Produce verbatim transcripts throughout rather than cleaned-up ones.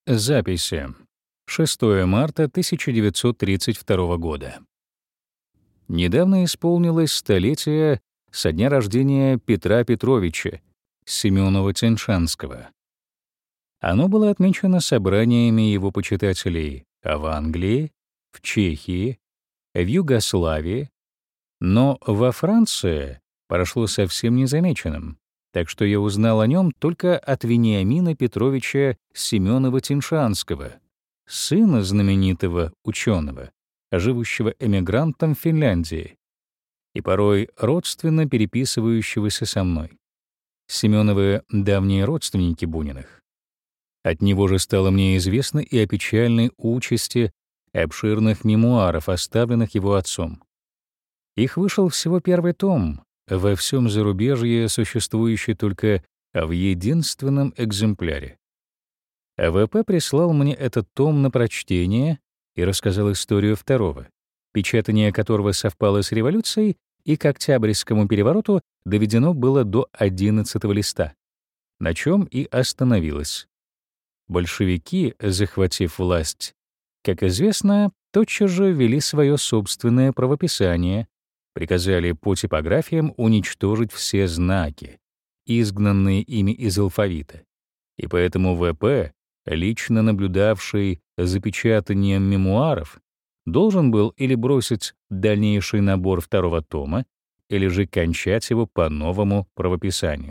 Записи. шестое марта тысяча девятьсот тридцать второго года. Недавно исполнилось столетие со дня рождения Петра Петровича Семёнова-Теншанского. Оно было отмечено собраниями его почитателей в Англии, в Чехии, в Югославии, но во Франции прошло совсем незамеченным, так что я узнал о нем только от Вениамина Петровича Семёнова-Теншанского, сына знаменитого ученого, живущего эмигрантом в Финляндии и порой родственно переписывающегося со мной. Семёновы — давние родственники Буниных. От него же стало мне известно и о печальной участи обширных мемуаров, оставленных его отцом. Их вышел всего первый том, во всем зарубежье существующий только в единственном экземпляре. ВП прислал мне этот том на прочтение и рассказал историю второго, печатание которого совпало с революцией и к Октябрьскому перевороту доведено было до одиннадцатого листа, на чем и остановилось. Большевики, захватив власть, как известно, тотчас же ввели свое собственное правописание, приказали по типографиям уничтожить все знаки, изгнанные ими из алфавита, и поэтому ВП, лично наблюдавший за печатанием мемуаров, должен был или бросить дальнейший набор второго тома, или же кончать его по новому правописанию.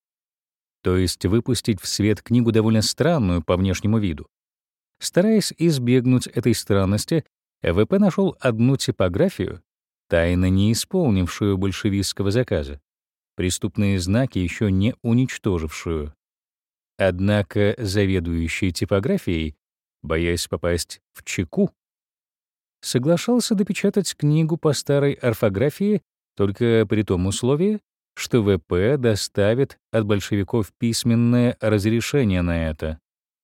То есть выпустить в свет книгу довольно странную по внешнему виду. Стараясь избегнуть этой странности, ВП нашел одну типографию, тайно не исполнившую большевистского заказа, преступные знаки еще не уничтожившую. Однако заведующий типографией, боясь попасть в чеку, соглашался допечатать книгу по старой орфографии только при том условии, что ВП доставит от большевиков письменное разрешение на это.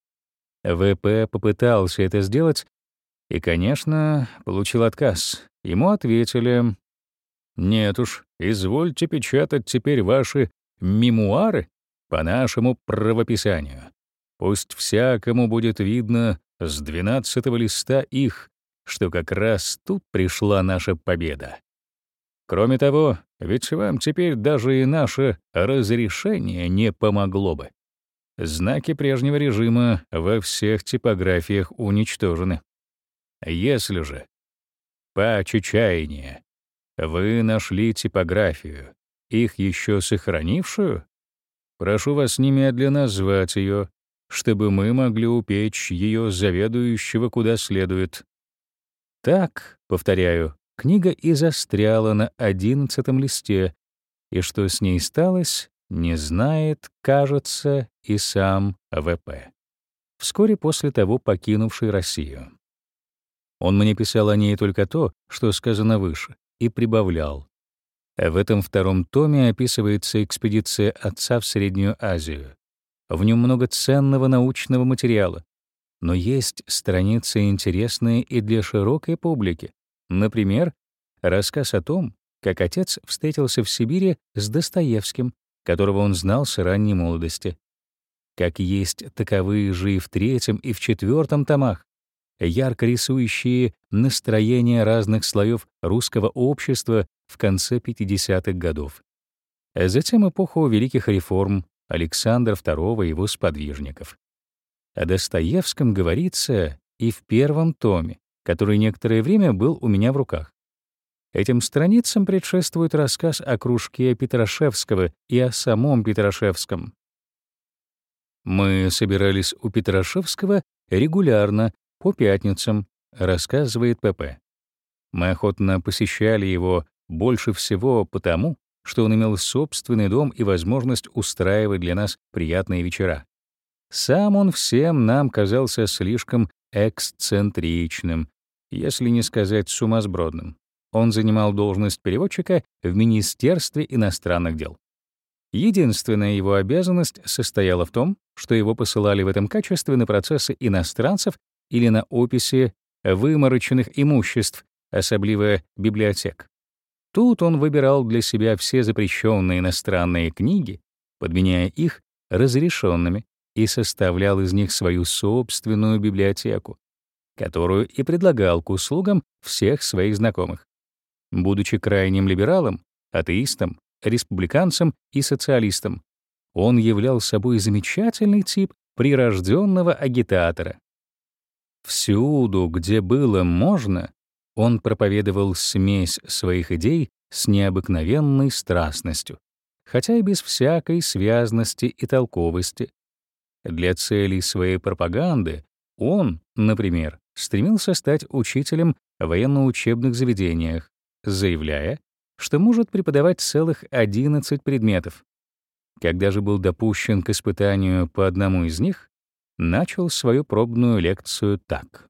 ВП попытался это сделать и, конечно, получил отказ. Ему ответили: «Нет уж, извольте печатать теперь ваши мемуары по нашему правописанию. Пусть всякому будет видно с двенадцатого листа их, что как раз тут пришла наша победа. Кроме того, ведь вам теперь даже и наше разрешение не помогло бы. Знаки прежнего режима во всех типографиях уничтожены. Если же по чечаянию вы нашли типографию, их еще сохранившую, прошу вас немедленно назвать ее, чтобы мы могли упечь ее заведующего куда следует». Так, повторяю, книга и застряла на одиннадцатом листе, и что с ней сталось, не знает, кажется, и сам ВП, вскоре после того покинувший Россию. Он мне писал о ней только то, что сказано выше, и прибавлял: в этом втором томе описывается экспедиция отца в Среднюю Азию. В нем много ценного научного материала, но есть страницы интересные и для широкой публики. Например, рассказ о том, как отец встретился в Сибири с Достоевским, которого он знал с ранней молодости. Как есть таковые же и в третьем, и в четвертом томах, ярко рисующие настроения разных слоев русского общества в конце пятидесятых годов. А затем эпоху великих реформ Александра второго и его сподвижников. О Достоевском говорится и в первом томе, который некоторое время был у меня в руках. Этим страницам предшествует рассказ о кружке Петрашевского и о самом Петрашевском. «Мы собирались у Петрашевского регулярно, по пятницам», рассказывает ПП. «Мы охотно посещали его больше всего потому, что он имел собственный дом и возможность устраивать для нас приятные вечера. Сам он всем нам казался слишком эксцентричным, если не сказать сумасбродным. Он занимал должность переводчика в Министерстве иностранных дел. Единственная его обязанность состояла в том, что его посылали в этом качестве на процессы иностранцев или на описи вымороченных имуществ, особливо библиотек. Тут он выбирал для себя все запрещенные иностранные книги, подменяя их разрешенными, и составлял из них свою собственную библиотеку, которую и предлагал к услугам всех своих знакомых. Будучи крайним либералом, атеистом, республиканцем и социалистом, он являл собой замечательный тип прирожденного агитатора. Всюду, где было можно, он проповедовал смесь своих идей с необыкновенной страстностью, хотя и без всякой связности и толковости. Для целей своей пропаганды он, например, стремился стать учителем в военно-учебных заведениях, заявляя, что может преподавать целых одиннадцать предметов. Когда же был допущен к испытанию по одному из них, начал свою пробную лекцию так.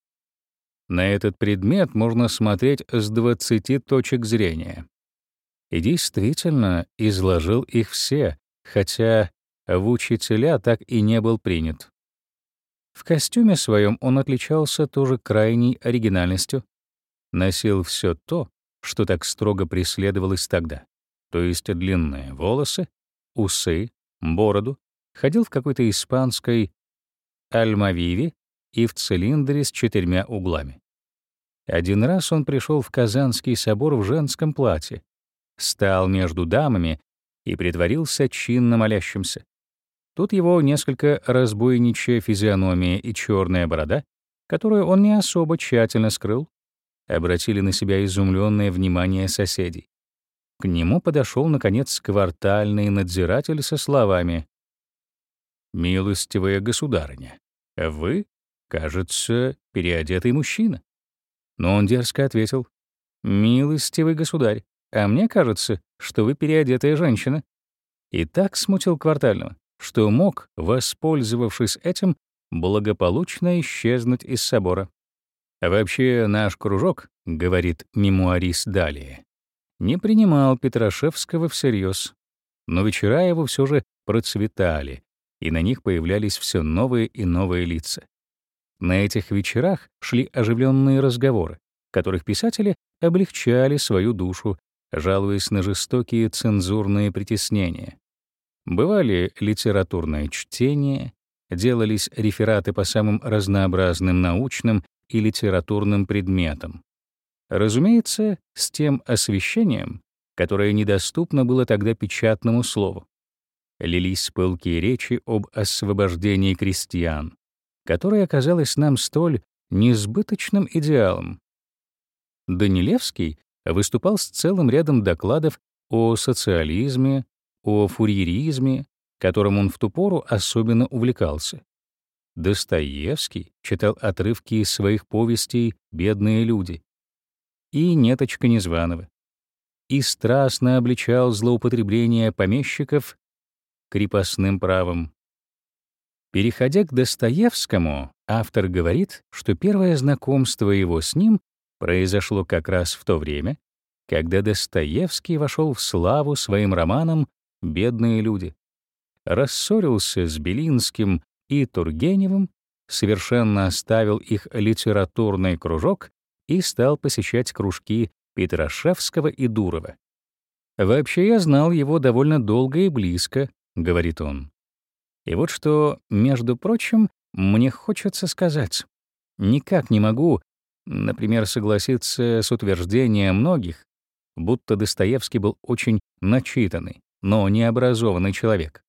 На этот предмет можно смотреть с двадцати точек зрения. И действительно изложил их все, хотя в учителя так и не был принят. В костюме своем он отличался тоже крайней оригинальностью. Носил все то, что так строго преследовалось тогда, то есть длинные волосы, усы, бороду, ходил в какой-то испанской альмавиве и в цилиндре с четырьмя углами. Один раз он пришел в Казанский собор в женском платье, стал между дамами и притворился чинно молящимся. Тут его несколько разбойничья физиономия и черная борода, которую он не особо тщательно скрыл, обратили на себя изумленное внимание соседей. К нему подошел, наконец, квартальный надзиратель со словами: «Милостивая государыня, вы, кажется, переодетый мужчина». Но он дерзко ответил: «Милостивый государь, а мне кажется, что вы переодетая женщина». И так смутил квартального, что мог, воспользовавшись этим, благополучно исчезнуть из собора. «Вообще наш кружок, — говорит мемуарист далее, — не принимал Петрашевского всерьез, но вечера его все же процветали, и на них появлялись все новые и новые лица. На этих вечерах шли оживленные разговоры, в которых писатели облегчали свою душу, жалуясь на жестокие цензурные притеснения. Бывали литературное чтение, делались рефераты по самым разнообразным научным и литературным предметам. Разумеется, с тем освещением, которое недоступно было тогда печатному слову. Лились пылкие речи об освобождении крестьян, которое оказалось нам столь несбыточным идеалом. Данилевский выступал с целым рядом докладов о социализме, о фурьеризме, которым он в ту пору особенно увлекался. Достоевский читал отрывки из своих повестей «Бедные люди» и «Неточка Незваного» и страстно обличал злоупотребление помещиков крепостным правом. Переходя к Достоевскому, автор говорит, что первое знакомство его с ним произошло как раз в то время, когда Достоевский вошел в славу своим романом «Бедные люди», рассорился с Белинским и Тургеневым, совершенно оставил их литературный кружок и стал посещать кружки Петрашевского и Дурова. «Вообще я знал его довольно долго и близко», — говорит он. «И вот что, между прочим, мне хочется сказать. Никак не могу, например, согласиться с утверждением многих, будто Достоевский был очень начитанный, но необразованный человек.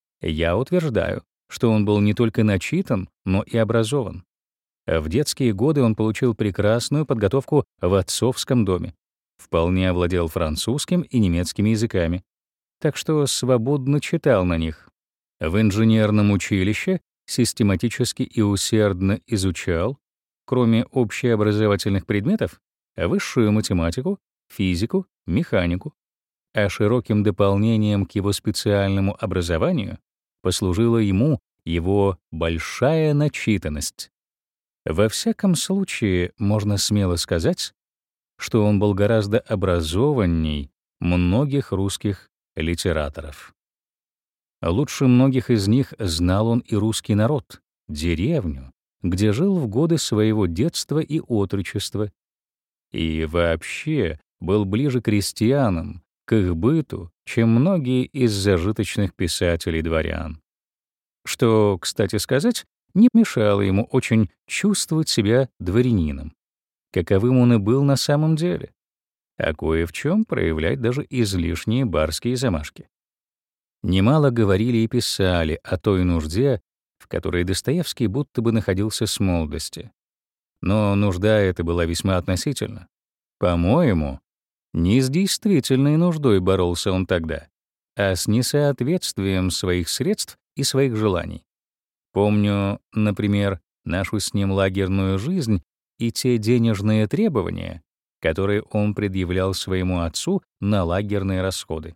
Я утверждаю, что он был не только начитан, но и образован. В детские годы он получил прекрасную подготовку в отцовском доме, вполне овладел французским и немецким языками, так что свободно читал на них. В инженерном училище систематически и усердно изучал, кроме общеобразовательных предметов, высшую математику, физику, механику, а широким дополнением к его специальному образованию послужила ему его большая начитанность. Во всяком случае, можно смело сказать, что он был гораздо образованней многих русских литераторов. Лучше многих из них знал он и русский народ, деревню, где жил в годы своего детства и отрочества, и вообще был ближе к крестьянам, к их быту, чем многие из зажиточных писателей-дворян. что, кстати сказать, не мешало ему очень чувствовать себя дворянином, каковым он и был на самом деле, а кое в чем проявлять даже излишние барские замашки. Немало говорили и писали о той нужде, в которой Достоевский будто бы находился с молодости. Но нужда эта была весьма относительна. По-моему, не с действительной нуждой боролся он тогда, а с несоответствием своих средств и своих желаний. Помню, например, нашу с ним лагерную жизнь и те денежные требования, которые он предъявлял своему отцу на лагерные расходы.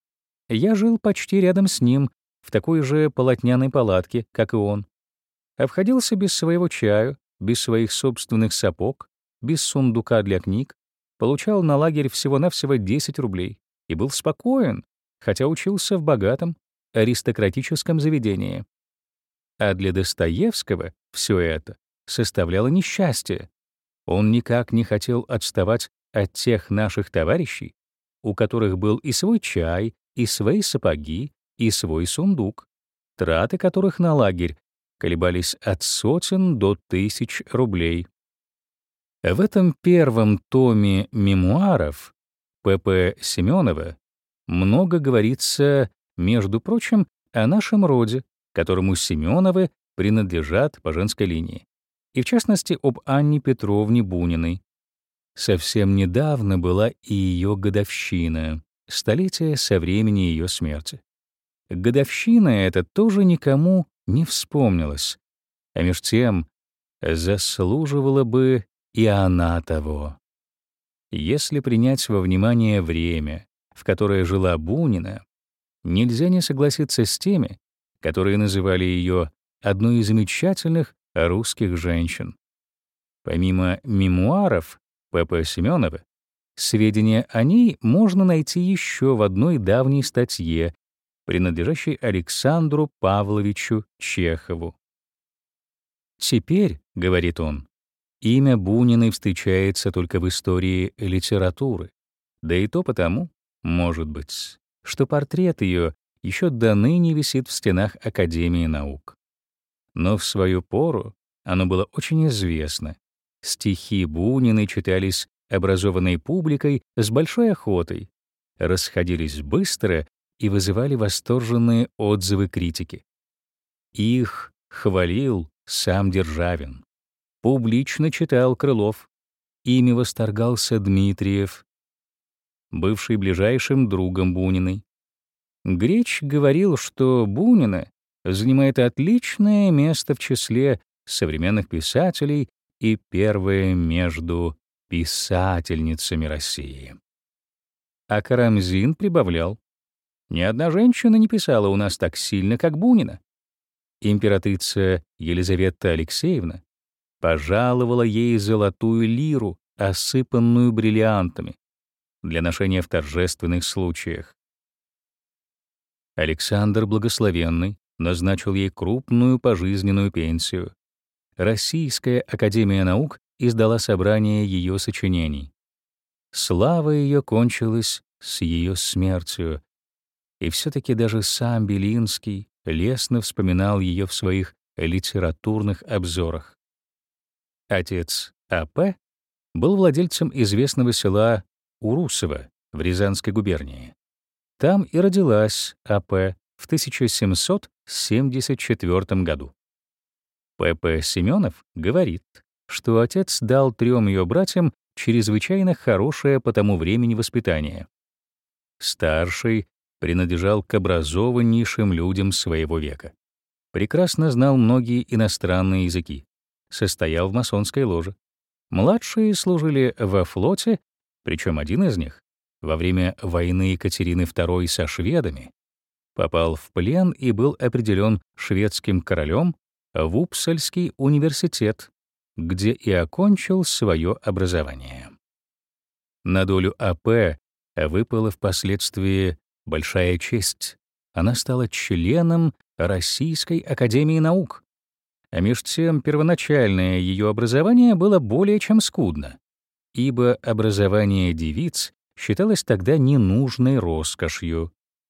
Я жил почти рядом с ним, в такой же полотняной палатке, как и он. Обходился без своего чаю, без своих собственных сапог, без сундука для книг, получал на лагерь всего-навсего десять рублей и был спокоен, хотя учился в богатом, аристократическом заведении. А для Достоевского все это составляло несчастье. Он никак не хотел отставать от тех наших товарищей, у которых был и свой чай, и свои сапоги, и свой сундук, траты которых на лагерь колебались от сотен до тысяч рублей. В этом первом томе мемуаров П П Семёнова много говорится, между прочим, о нашем роде, которому Семёновы принадлежат по женской линии, и в частности об Анне Петровне Буниной. Совсем недавно была и ее годовщина, столетие со времени ее смерти. Годовщина эта тоже никому не вспомнилась, а меж тем заслуживала бы и она того. Если принять во внимание время, в которое жила Бунина, нельзя не согласиться с теми, которые называли ее одной из замечательных русских женщин. Помимо мемуаров П П Семёнова, сведения о ней можно найти еще в одной давней статье, принадлежащей Александру Павловичу Чехову. «Теперь, — говорит он, — имя Буниной встречается только в истории литературы, да и то потому, может быть, что портрет ее еще до ныне висит в стенах Академии наук. Но в свою пору оно было очень известно. Стихи Буниной читались образованной публикой с большой охотой, расходились быстро и вызывали восторженные отзывы критики. Их хвалил сам Державин. Публично читал Крылов. Ими восторгался Дмитриев, бывший ближайшим другом Буниной. Греч говорил, что Бунина занимает отличное место в числе современных писателей и первое между писательницами России. А Карамзин прибавлял: «Ни одна женщина не писала у нас так сильно, как Бунина». Императрица Елизавета Алексеевна пожаловала ей золотую лиру, осыпанную бриллиантами, для ношения в торжественных случаях. Александр Благословенный назначил ей крупную пожизненную пенсию. Российская академия наук издала собрание ее сочинений. Слава ее кончилась с ее смертью, и все-таки даже сам Белинский лестно вспоминал ее в своих литературных обзорах. Отец А П был владельцем известного села Урусово в Рязанской губернии. Там и родилась А П в тысяча семьсот семьдесят четвёртом году. П П Семёнов говорит, что отец дал трем ее братьям чрезвычайно хорошее по тому времени воспитание. Старший принадлежал к образованнейшим людям своего века. Прекрасно знал многие иностранные языки. Состоял в масонской ложе. Младшие служили во флоте, причем один из них во время войны Екатерины второй со шведами попал в плен и был определен шведским королем в Упсальский университет, где и окончил свое образование. На долю А П выпала впоследствии большая честь. Она стала членом Российской академии наук. А меж тем первоначальное ее образование было более чем скудно, ибо образование девиц считалось тогда ненужной роскошью.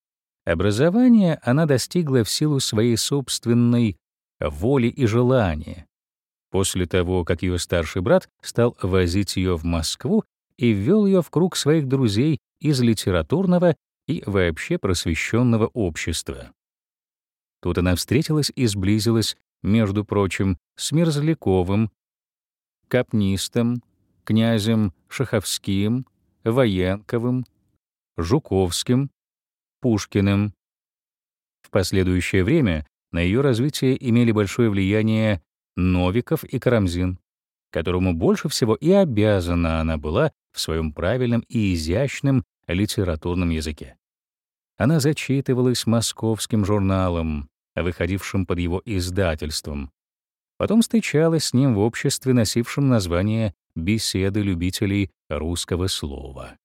Образование она достигла в силу своей собственной воли и желания, после того, как ее старший брат стал возить ее в Москву и ввел ее в круг своих друзей из литературного и вообще просвещенного общества. Тут она встретилась и сблизилась, между прочим, с Мерзляковым, Капнистом, князем Шаховским, Военковым, Жуковским, Пушкиным. В последующее время на ее развитие имели большое влияние Новиков и Карамзин, которому больше всего и обязана она была в своем правильном и изящном литературном языке. Она зачитывалась московским журналом, выходившим под его издательством. Потом встречалась с ним в обществе, носившем название «Беседы любителей русского слова».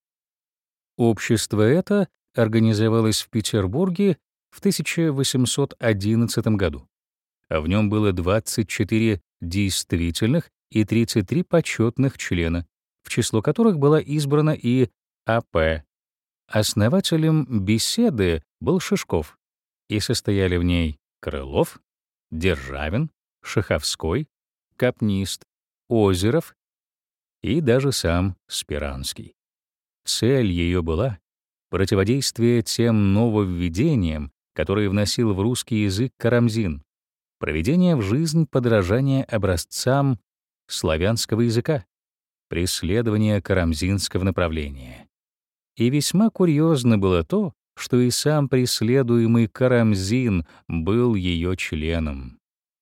Общество это организовалось в Петербурге в тысяча восемьсот одиннадцатом году. В нем было двадцать четыре действительных и тридцать три почетных члена, в число которых была избрана и А П Основателем «Беседы» был Шишков, и состояли в ней Крылов, Державин, Шаховской, Капнист, Озеров и даже сам Спиранский. Цель ее была противодействие тем нововведениям, которые вносил в русский язык Карамзин, проведение в жизнь подражания образцам славянского языка, преследование карамзинского направления. И весьма курьезно было то, что и сам преследуемый Карамзин был ее членом.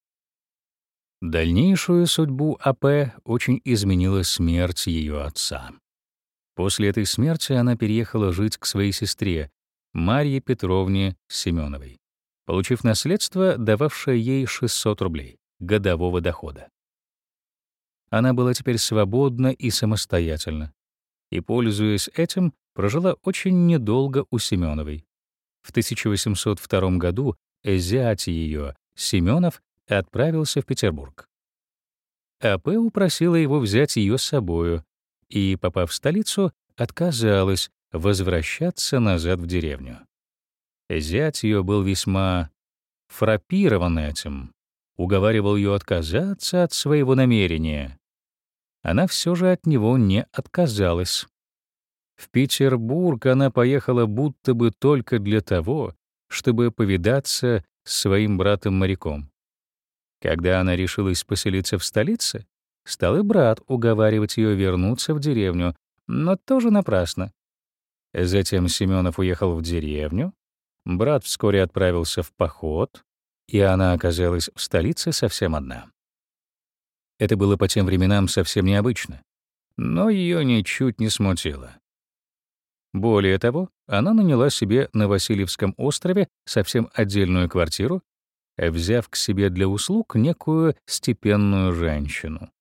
Дальнейшую судьбу А П очень изменила смерть ее отца. После этой смерти она переехала жить к своей сестре, Марье Петровне Семеновой, получив наследство, дававшее ей шестьсот рублей годового дохода. Она была теперь свободна и самостоятельна, и, пользуясь этим, прожила очень недолго у Семеновой. В тысяча восемьсот втором году зять ее, Семенов, отправился в Петербург. А П упросила его взять ее с собою, и, попав в столицу, отказалась возвращаться назад в деревню. Зять ее был весьма фраппирован этим, уговаривал ее отказаться от своего намерения. Она все же от него не отказалась. В Петербург она поехала будто бы только для того, чтобы повидаться с своим братом-моряком. Когда она решилась поселиться в столице, стал и брат уговаривать ее вернуться в деревню, но тоже напрасно. Затем Семенов уехал в деревню, брат вскоре отправился в поход, и она оказалась в столице совсем одна. Это было по тем временам совсем необычно, но ее ничуть не смутило. Более того, она наняла себе на Васильевском острове совсем отдельную квартиру, взяв к себе для услуг некую степенную женщину.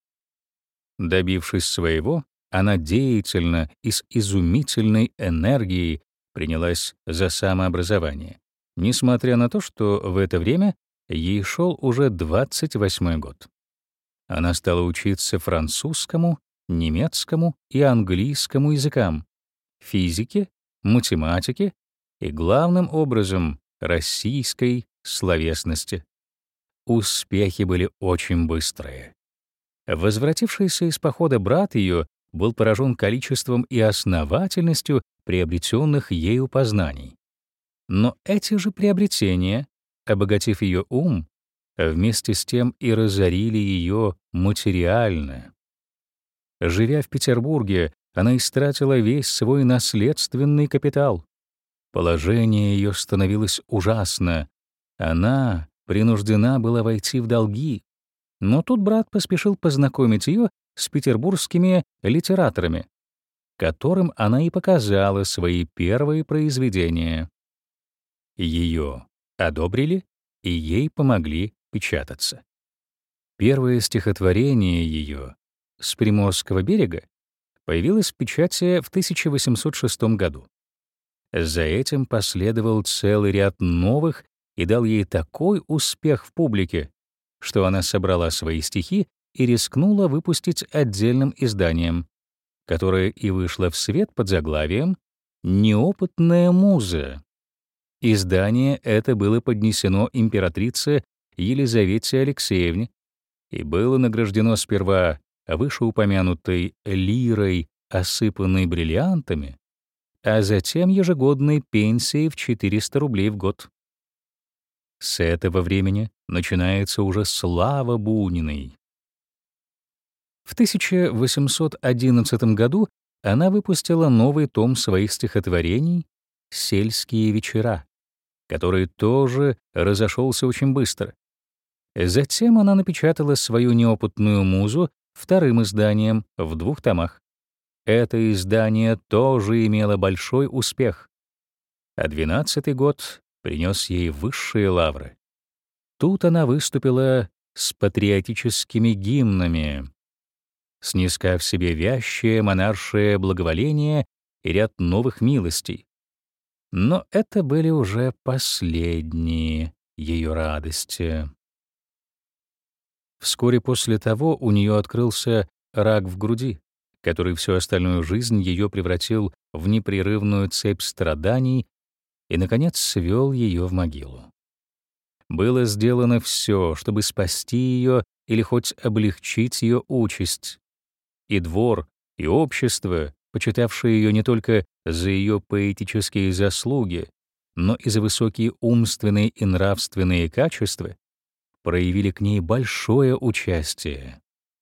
Добившись своего, она деятельно и с изумительной энергией принялась за самообразование, несмотря на то, что в это время ей шел уже двадцать восьмой год. Она стала учиться французскому, немецкому и английскому языкам, физике, математике и, главным образом, российской словесности. Успехи были очень быстрые. Возвратившийся из похода брат ее был поражен количеством и основательностью приобретенных ею познаний. Но эти же приобретения, обогатив ее ум, вместе с тем и разорили ее материально. Живя в Петербурге, она истратила весь свой наследственный капитал. Положение ее становилось ужасно. Она принуждена была войти в долги. Но тут брат поспешил познакомить ее с петербургскими литераторами, которым она и показала свои первые произведения. Ее одобрили, и ей помогли печататься. Первое стихотворение ее «С Приморского берега» появилось в печати в тысяча восемьсот шестом году. За этим последовал целый ряд новых и дал ей такой успех в публике, что она собрала свои стихи и рискнула выпустить отдельным изданием, которое и вышло в свет под заглавием «Неопытная муза». Издание это было поднесено императрице Елизавете Алексеевне и было награждено сперва вышеупомянутой лирой, осыпанной бриллиантами, а затем ежегодной пенсией в четыреста рублей в год. С этого времени начинается уже слава Буниной. В тысяча восемьсот одиннадцатом году она выпустила новый том своих стихотворений «Сельские вечера», который тоже разошелся очень быстро. Затем она напечатала свою неопытную музу вторым изданием в двух томах. Это издание тоже имело большой успех, а двенадцатый год принес ей высшие лавры. Тут она выступила с патриотическими гимнами, снискав себе вящее монаршее благоволение и ряд новых милостей. Но это были уже последние ее радости. Вскоре после того у нее открылся рак в груди, который всю остальную жизнь ее превратил в непрерывную цепь страданий и, наконец, свел ее в могилу. Было сделано все, чтобы спасти ее или хоть облегчить ее участь. И двор, и общество, почитавшие ее не только за ее поэтические заслуги, но и за высокие умственные и нравственные качества, проявили к ней большое участие.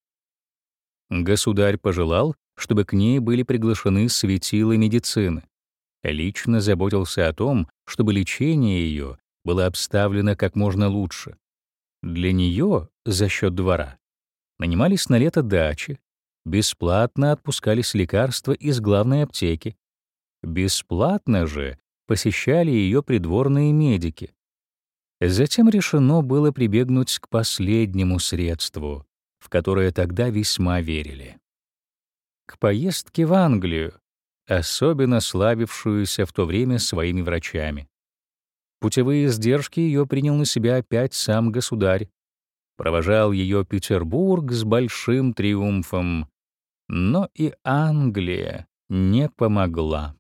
Государь пожелал, чтобы к ней были приглашены светила медицины. Лично заботился о том, чтобы лечение ее было обставлено как можно лучше. Для нее за счет двора нанимались на лето дачи, бесплатно отпускались лекарства из главной аптеки. Бесплатно же посещали ее придворные медики. Затем решено было прибегнуть к последнему средству, в которое тогда весьма верили. К поездке в Англию, особенно славившуюся в то время своими врачами. Путевые издержки ее принял на себя опять сам государь. Провожал ее Петербург с большим триумфом. Но и Англия не помогла.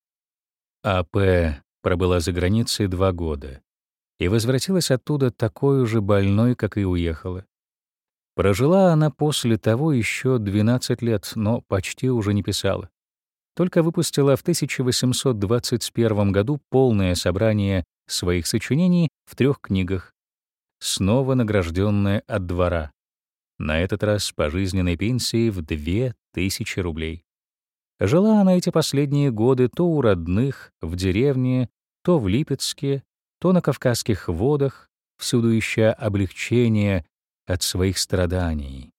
А П пробыла за границей два года и возвратилась оттуда такой же больной, как и уехала. Прожила она после того еще двенадцать лет, но почти уже не писала. Только выпустила в тысяча восемьсот двадцать первом году полное собрание своих сочинений в трех книгах, снова награжденная от двора, на этот раз пожизненной пенсией в две тысячи рублей. Жила она эти последние годы то у родных, в деревне, то в Липецке, то на Кавказских водах, всюду ища облегчение от своих страданий.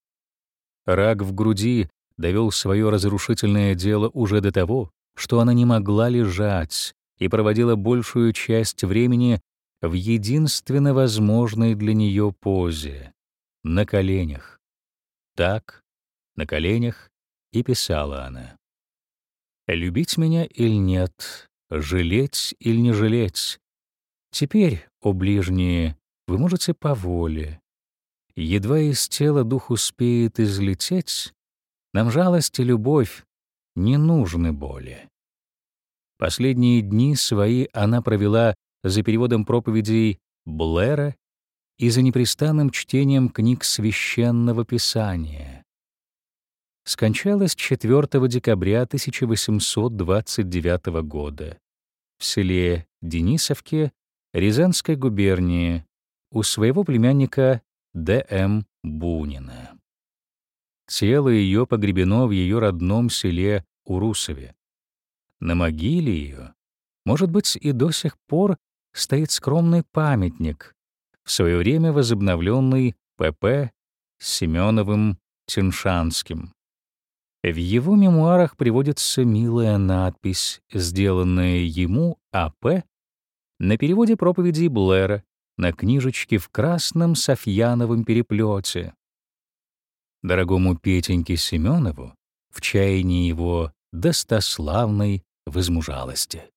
Рак в груди довел свое разрушительное дело уже до того, что она не могла лежать и проводила большую часть времени в единственно возможной для нее позе — на коленях. Так, на коленях и писала она. «Любить меня или нет, жалеть или не жалеть? Теперь, о ближние, вы можете по воле. Едва из тела дух успеет излететь, нам жалость и любовь не нужны более». Последние дни свои она провела за переводом проповедей Блэра и за непрестанным чтением книг Священного Писания. Скончалась четвёртого декабря тысяча восемьсот двадцать девятого года в селе Денисовке Рязанской губернии у своего племянника Д М Бунина. Тело ее погребено в ее родном селе Урусове. На могиле ее, может быть, и до сих пор стоит скромный памятник, в свое время возобновленный П П Семеновым Теншанским. В его мемуарах приводится милая надпись, сделанная ему А П на переводе проповедей Блэра на книжечке в красном софьяновом переплете. Дорогому Петеньке Семенову в чаянии его достославной возмужалости.